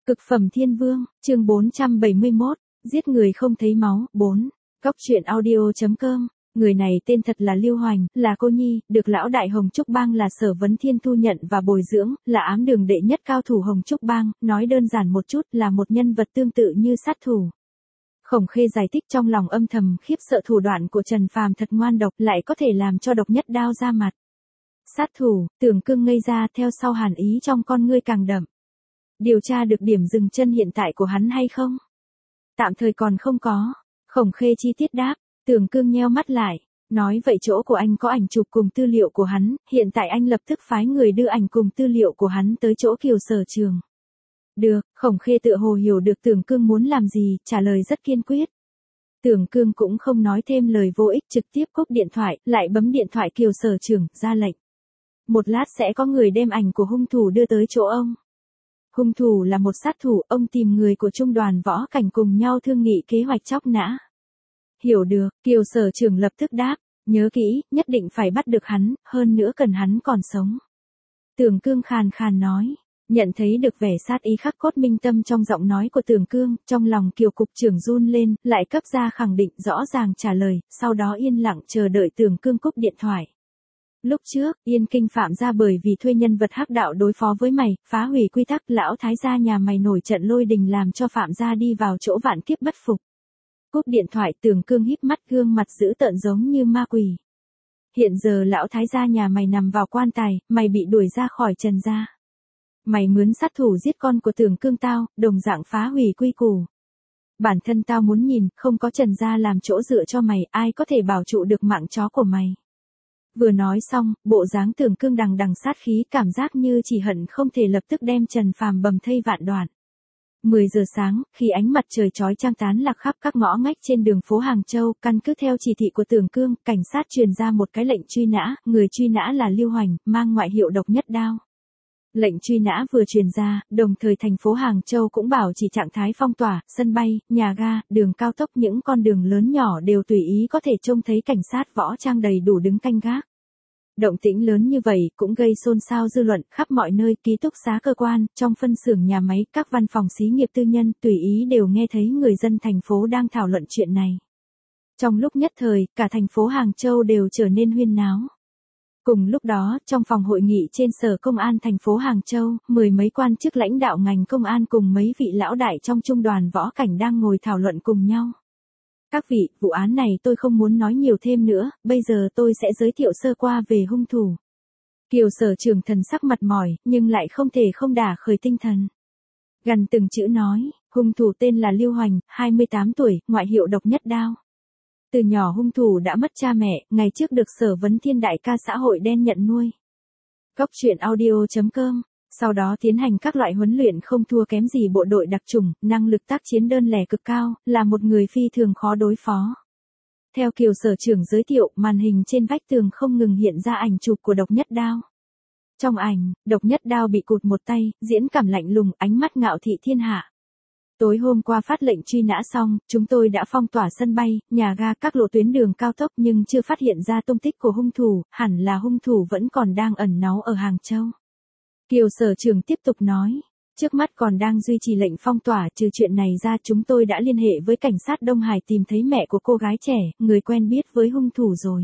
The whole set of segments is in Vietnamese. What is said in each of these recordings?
Cực phẩm thiên vương, chương 471, giết người không thấy máu, 4. Góc truyện audio.com. Người này tên thật là Lưu Hoành, là cô nhi, được lão đại Hồng Trúc Bang là Sở Vấn Thiên thu nhận và bồi dưỡng, là ám đường đệ nhất cao thủ Hồng Trúc Bang, nói đơn giản một chút là một nhân vật tương tự như sát thủ. Khổng Khê giải thích trong lòng âm thầm khiếp sợ thủ đoạn của Trần Phàm thật ngoan độc, lại có thể làm cho độc nhất đao ra mặt. Sát thủ, Tưởng Cương ngây ra, theo sau hàn ý trong con ngươi càng đậm. Điều tra được điểm dừng chân hiện tại của hắn hay không? Tạm thời còn không có. Khổng Khê chi tiết đáp. Tưởng Cương nheo mắt lại. Nói vậy chỗ của anh có ảnh chụp cùng tư liệu của hắn, hiện tại anh lập tức phái người đưa ảnh cùng tư liệu của hắn tới chỗ Kiều Sở Trường. Được, Khổng Khê tựa hồ hiểu được Tưởng Cương muốn làm gì, trả lời rất kiên quyết. Tưởng Cương cũng không nói thêm lời vô ích, trực tiếp cúp điện thoại, lại bấm điện thoại Kiều Sở Trường, ra lệnh. Một lát sẽ có người đem ảnh của hung thủ đưa tới chỗ ông. Hung thủ là một sát thủ, ông tìm người của trung đoàn võ cảnh cùng nhau thương nghị kế hoạch chóc nã. Hiểu được, Kiều Sở Trường lập tức đáp, nhớ kỹ, nhất định phải bắt được hắn, hơn nữa cần hắn còn sống. Tưởng Cương khàn khàn nói, nhận thấy được vẻ sát ý khắc cốt minh tâm trong giọng nói của Tưởng Cương, trong lòng Kiều cục trưởng run lên, lại cấp ra khẳng định rõ ràng trả lời, sau đó yên lặng chờ đợi Tưởng Cương cúp điện thoại. Lúc trước, Yên Kinh phạm ra bởi vì thuê nhân vật hắc đạo đối phó với mày, phá hủy quy tắc, lão thái gia nhà mày nổi trận lôi đình làm cho phạm gia đi vào chỗ vạn kiếp bất phục. Cúp điện thoại, Tưởng Cương híp mắt, gương mặt dữ tợn giống như ma quỷ. Hiện giờ lão thái gia nhà mày nằm vào quan tài, mày bị đuổi ra khỏi Trần gia. Mày mướn sát thủ giết con của Tưởng Cương tao, đồng dạng phá hủy quy củ. Bản thân tao muốn nhìn, không có Trần gia làm chỗ dựa cho mày, ai có thể bảo trụ được mạng chó của mày. Vừa nói xong, bộ dáng Tưởng Cương đằng đằng sát khí, cảm giác như chỉ hận không thể lập tức đem Trần Phàm bầm thây vạn đoạn. 10 giờ sáng, khi ánh mặt trời chói chang tán lạc khắp các ngõ ngách trên đường phố Hàng Châu, căn cứ theo chỉ thị của Tưởng Cương, cảnh sát truyền ra một cái lệnh truy nã, người truy nã là Lưu Hoành, mang ngoại hiệu độc nhất đao. Lệnh truy nã vừa truyền ra, đồng thời thành phố Hàng Châu cũng bảo chỉ trạng thái phong tỏa, sân bay, nhà ga, đường cao tốc, những con đường lớn nhỏ đều tùy ý có thể trông thấy cảnh sát võ trang đầy đủ đứng canh gác. Động tĩnh lớn như vậy cũng gây xôn xao dư luận, khắp mọi nơi, ký túc xá cơ quan, trong phân xưởng nhà máy, các văn phòng xí nghiệp tư nhân, tùy ý đều nghe thấy người dân thành phố đang thảo luận chuyện này. Trong lúc nhất thời, cả thành phố Hàng Châu đều trở nên huyên náo. Cùng lúc đó, trong phòng hội nghị trên Sở Công an thành phố Hàng Châu, 10 mấy quan chức lãnh đạo ngành công an cùng mấy vị lão đại trong trung đoàn võ cảnh đang ngồi thảo luận cùng nhau. Các vị, vụ án này tôi không muốn nói nhiều thêm nữa, bây giờ tôi sẽ giới thiệu sơ qua về hung thủ. Kiều Sở Trường thần sắc mệt mỏi, nhưng lại không thể không đả khởi tinh thần. Gần từng chữ nói, hung thủ tên là Lưu Hoành, 28 tuổi, ngoại hiệu độc nhất đao. Từ nhỏ hung thủ đã mất cha mẹ, ngày trước được Sở Vấn Thiên đại ca xã hội đen nhận nuôi. Góc truyện audio.com. Sau đó tiến hành các loại huấn luyện không thua kém gì bộ đội đặc chủng, năng lực tác chiến đơn lẻ cực cao, là một người phi thường khó đối phó. Theo Kiều Sở Trưởng giới thiệu, màn hình trên vách tường không ngừng hiện ra ảnh chụp của độc nhất đao. Trong ảnh, độc nhất đao bị cụt một tay, diễn cảm lạnh lùng, ánh mắt ngạo thị thiên hạ. Tối hôm qua phát lệnh truy nã xong, chúng tôi đã phong tỏa sân bay, nhà ga, các lộ tuyến đường cao tốc nhưng chưa phát hiện ra tung tích của hung thủ, hẳn là hung thủ vẫn còn đang ẩn náu ở Hàng Châu. Kiều Sở Trường tiếp tục nói, trước mắt còn đang duy trì lệnh phong tỏa, trừ chuyện này ra chúng tôi đã liên hệ với cảnh sát Đông Hải tìm thấy mẹ của cô gái trẻ, người quen biết với hung thủ rồi.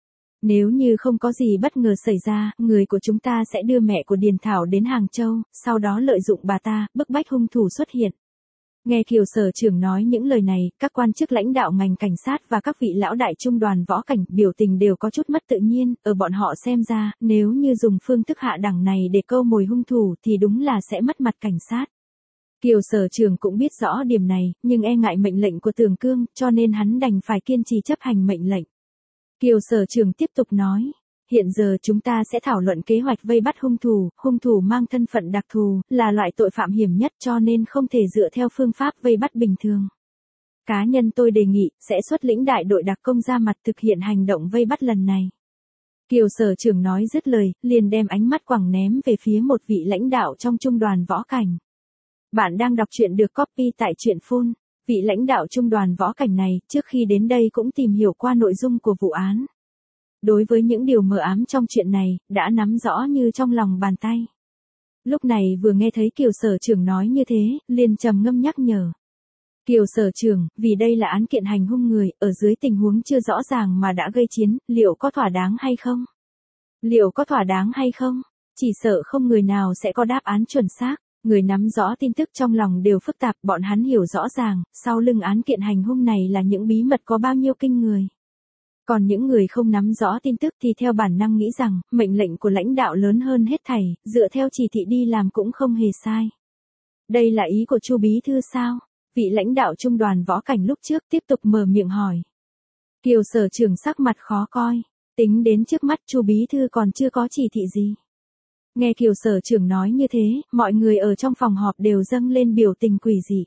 Nếu như không có gì bất ngờ xảy ra, người của chúng ta sẽ đưa mẹ của Điền Thảo đến Hàng Châu, sau đó lợi dụng bà ta, bức bách hung thủ xuất hiện. Nghe Kiều Sở Trưởng nói những lời này, các quan chức lãnh đạo ngành cảnh sát và các vị lão đại trung đoàn võ cảnh biểu tình đều có chút mất tự nhiên, ở bọn họ xem ra, nếu như dùng phương thức hạ đẳng này để câu mồi hung thủ thì đúng là sẽ mất mặt cảnh sát. Kiều Sở Trường cũng biết rõ điểm này, nhưng e ngại mệnh lệnh của Tưởng Cương, cho nên hắn đành phải kiên trì chấp hành mệnh lệnh. Kiều Sở Trường tiếp tục nói. Hiện giờ chúng ta sẽ thảo luận kế hoạch vây bắt hung thủ mang thân phận đặc thù, là loại tội phạm hiểm nhất cho nên không thể dựa theo phương pháp vây bắt bình thường. Cá nhân tôi đề nghị, sẽ xuất lĩnh đại đội đặc công ra mặt thực hiện hành động vây bắt lần này. Kiều Sở Trường nói dứt lời, liền đem ánh mắt quẳng ném về phía một vị lãnh đạo trong trung đoàn võ cảnh. Bạn đang đọc truyện được copy tại truyện phun. Vị lãnh đạo trung đoàn võ cảnh này, trước khi đến đây cũng tìm hiểu qua nội dung của vụ án. Đối với những điều mờ ám trong chuyện này, đã nắm rõ như trong lòng bàn tay. Lúc này vừa nghe thấy Kiều Sở Trưởng nói như thế, liền trầm ngâm nhắc nhở. Kiều Sở Trưởng, vì đây là án kiện hành hung người, ở dưới tình huống chưa rõ ràng mà đã gây chiến, liệu có thỏa đáng hay không? Liệu có thỏa đáng hay không? Chỉ sợ không người nào sẽ có đáp án chuẩn xác. Người nắm rõ tin tức trong lòng đều phức tạp, bọn hắn hiểu rõ ràng, sau lưng án kiện hành hung này là những bí mật có bao nhiêu kinh người. Còn những người không nắm rõ tin tức thì theo bản năng nghĩ rằng, mệnh lệnh của lãnh đạo lớn hơn hết thảy, dựa theo chỉ thị đi làm cũng không hề sai. Đây là ý của Chu Bí Thư sao? Vị lãnh đạo trung đoàn Võ Cảnh lúc trước tiếp tục mở miệng hỏi. Kiều Sở Trưởng sắc mặt khó coi, tính đến trước mắt Chu Bí Thư còn chưa có chỉ thị gì. Nghe Kiều Sở Trưởng nói như thế, mọi người ở trong phòng họp đều dâng lên biểu tình quỷ dị.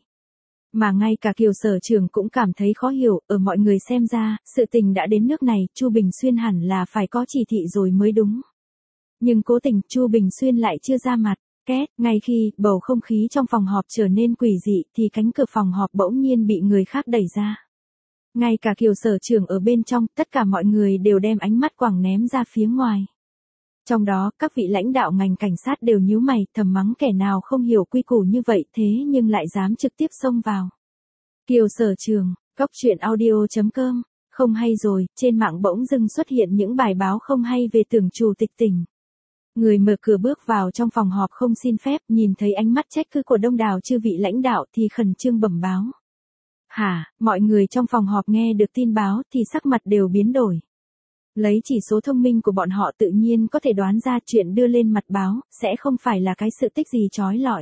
Mà ngay cả Kiều Sở Trưởng cũng cảm thấy khó hiểu, ở mọi người xem ra, sự tình đã đến nước này, Chu Bình Xuyên hẳn là phải có chỉ thị rồi mới đúng. Nhưng cố tình, Chu Bình Xuyên lại chưa ra mặt. Két, ngay khi bầu không khí trong phòng họp trở nên quỷ dị thì cánh cửa phòng họp bỗng nhiên bị người khác đẩy ra. Ngay cả Kiều Sở Trưởng ở bên trong, tất cả mọi người đều đem ánh mắt quẳng ném ra phía ngoài. Trong đó, các vị lãnh đạo ngành cảnh sát đều nhíu mày, thầm mắng kẻ nào không hiểu quy củ như vậy thế nhưng lại dám trực tiếp xông vào. Kiều Sở Trưởng, Góc Chuyện Audio.com, không hay rồi, trên mạng bỗng dưng xuất hiện những bài báo không hay về Tưởng Chủ tịch tỉnh. Người mở cửa bước vào trong phòng họp không xin phép, nhìn thấy ánh mắt trách cứ của đông đảo chư vị lãnh đạo thì khẩn trương bẩm báo. Hả, mọi người trong phòng họp nghe được tin báo thì sắc mặt đều biến đổi. Lấy chỉ số thông minh của bọn họ tự nhiên có thể đoán ra chuyện đưa lên mặt báo, sẽ không phải là cái sự tích gì chói lọi.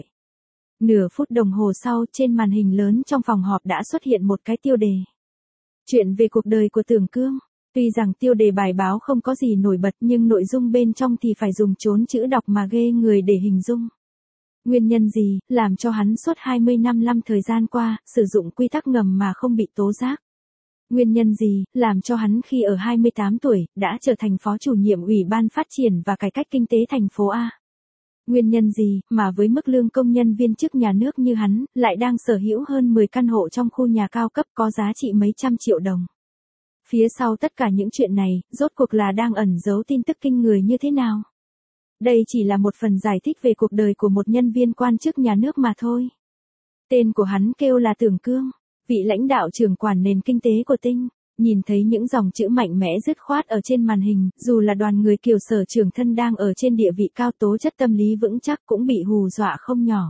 Nửa phút đồng hồ sau, trên màn hình lớn trong phòng họp đã xuất hiện một cái tiêu đề. Chuyện về cuộc đời của Tưởng Cương. Tuy rằng tiêu đề bài báo không có gì nổi bật nhưng nội dung bên trong thì phải dùng trốn chữ đọc mà ghê người để hình dung. Nguyên nhân gì, làm cho hắn suốt 20 năm thời gian qua, sử dụng quy tắc ngầm mà không bị tố giác? Nguyên nhân gì, làm cho hắn khi ở 28 tuổi, đã trở thành phó chủ nhiệm Ủy ban Phát triển và Cải cách Kinh tế thành phố A? Nguyên nhân gì, mà với mức lương công nhân viên chức nhà nước như hắn, lại đang sở hữu hơn 10 căn hộ trong khu nhà cao cấp có giá trị mấy trăm triệu đồng? Phía sau tất cả những chuyện này, rốt cuộc là đang ẩn giấu tin tức kinh người như thế nào? Đây chỉ là một phần giải thích về cuộc đời của một nhân viên quan chức nhà nước mà thôi. Tên của hắn kêu là Tưởng Cương, vị lãnh đạo trưởng quản nền kinh tế của tỉnh. Nhìn thấy những dòng chữ mạnh mẽ dứt khoát ở trên màn hình, dù là đoàn người Kiều Sở Trưởng thân đang ở trên địa vị cao tố chất tâm lý vững chắc cũng bị hù dọa không nhỏ.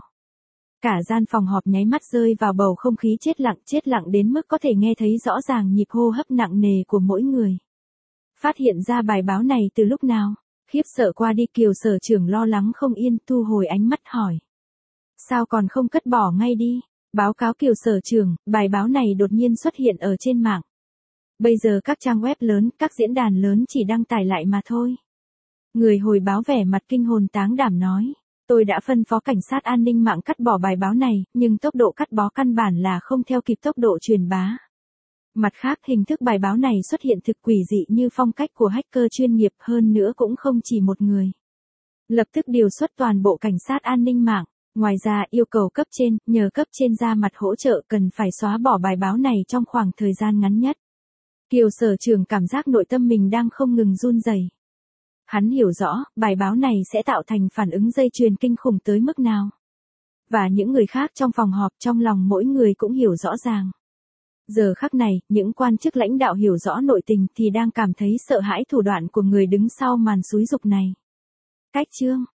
Cả gian phòng họp nháy mắt rơi vào bầu không khí chết lặng đến mức có thể nghe thấy rõ ràng nhịp hô hấp nặng nề của mỗi người. Phát hiện ra bài báo này từ lúc nào? Khiếp sợ qua đi Kiều Sở Trưởng lo lắng không yên, thu hồi ánh mắt hỏi. Sao còn không cất bỏ ngay đi? Báo cáo Kiều Sở Trưởng, bài báo này đột nhiên xuất hiện ở trên mạng. Bây giờ các trang web lớn, các diễn đàn lớn chỉ đăng tải lại mà thôi. Người hồi báo vẻ mặt kinh hồn táng đảm nói. Tôi đã phân phó cảnh sát an ninh mạng cắt bỏ bài báo này, nhưng tốc độ cắt bó căn bản là không theo kịp tốc độ truyền bá. Mặt khác, hình thức bài báo này xuất hiện thực quỷ dị như phong cách của hacker chuyên nghiệp, hơn nữa cũng không chỉ một người. Lập tức điều xuất toàn bộ cảnh sát an ninh mạng. Ngoài ra yêu cầu cấp trên, nhờ cấp trên ra mặt hỗ trợ cần phải xóa bỏ bài báo này trong khoảng thời gian ngắn nhất. Kiều Sở Trưởng cảm giác nội tâm mình đang không ngừng run rẩy. Hắn hiểu rõ, bài báo này sẽ tạo thành phản ứng dây chuyền kinh khủng tới mức nào. Và những người khác trong phòng họp trong lòng mỗi người cũng hiểu rõ ràng. Giờ khắc này, những quan chức lãnh đạo hiểu rõ nội tình thì đang cảm thấy sợ hãi thủ đoạn của người đứng sau màn xúi giục này. Cách chương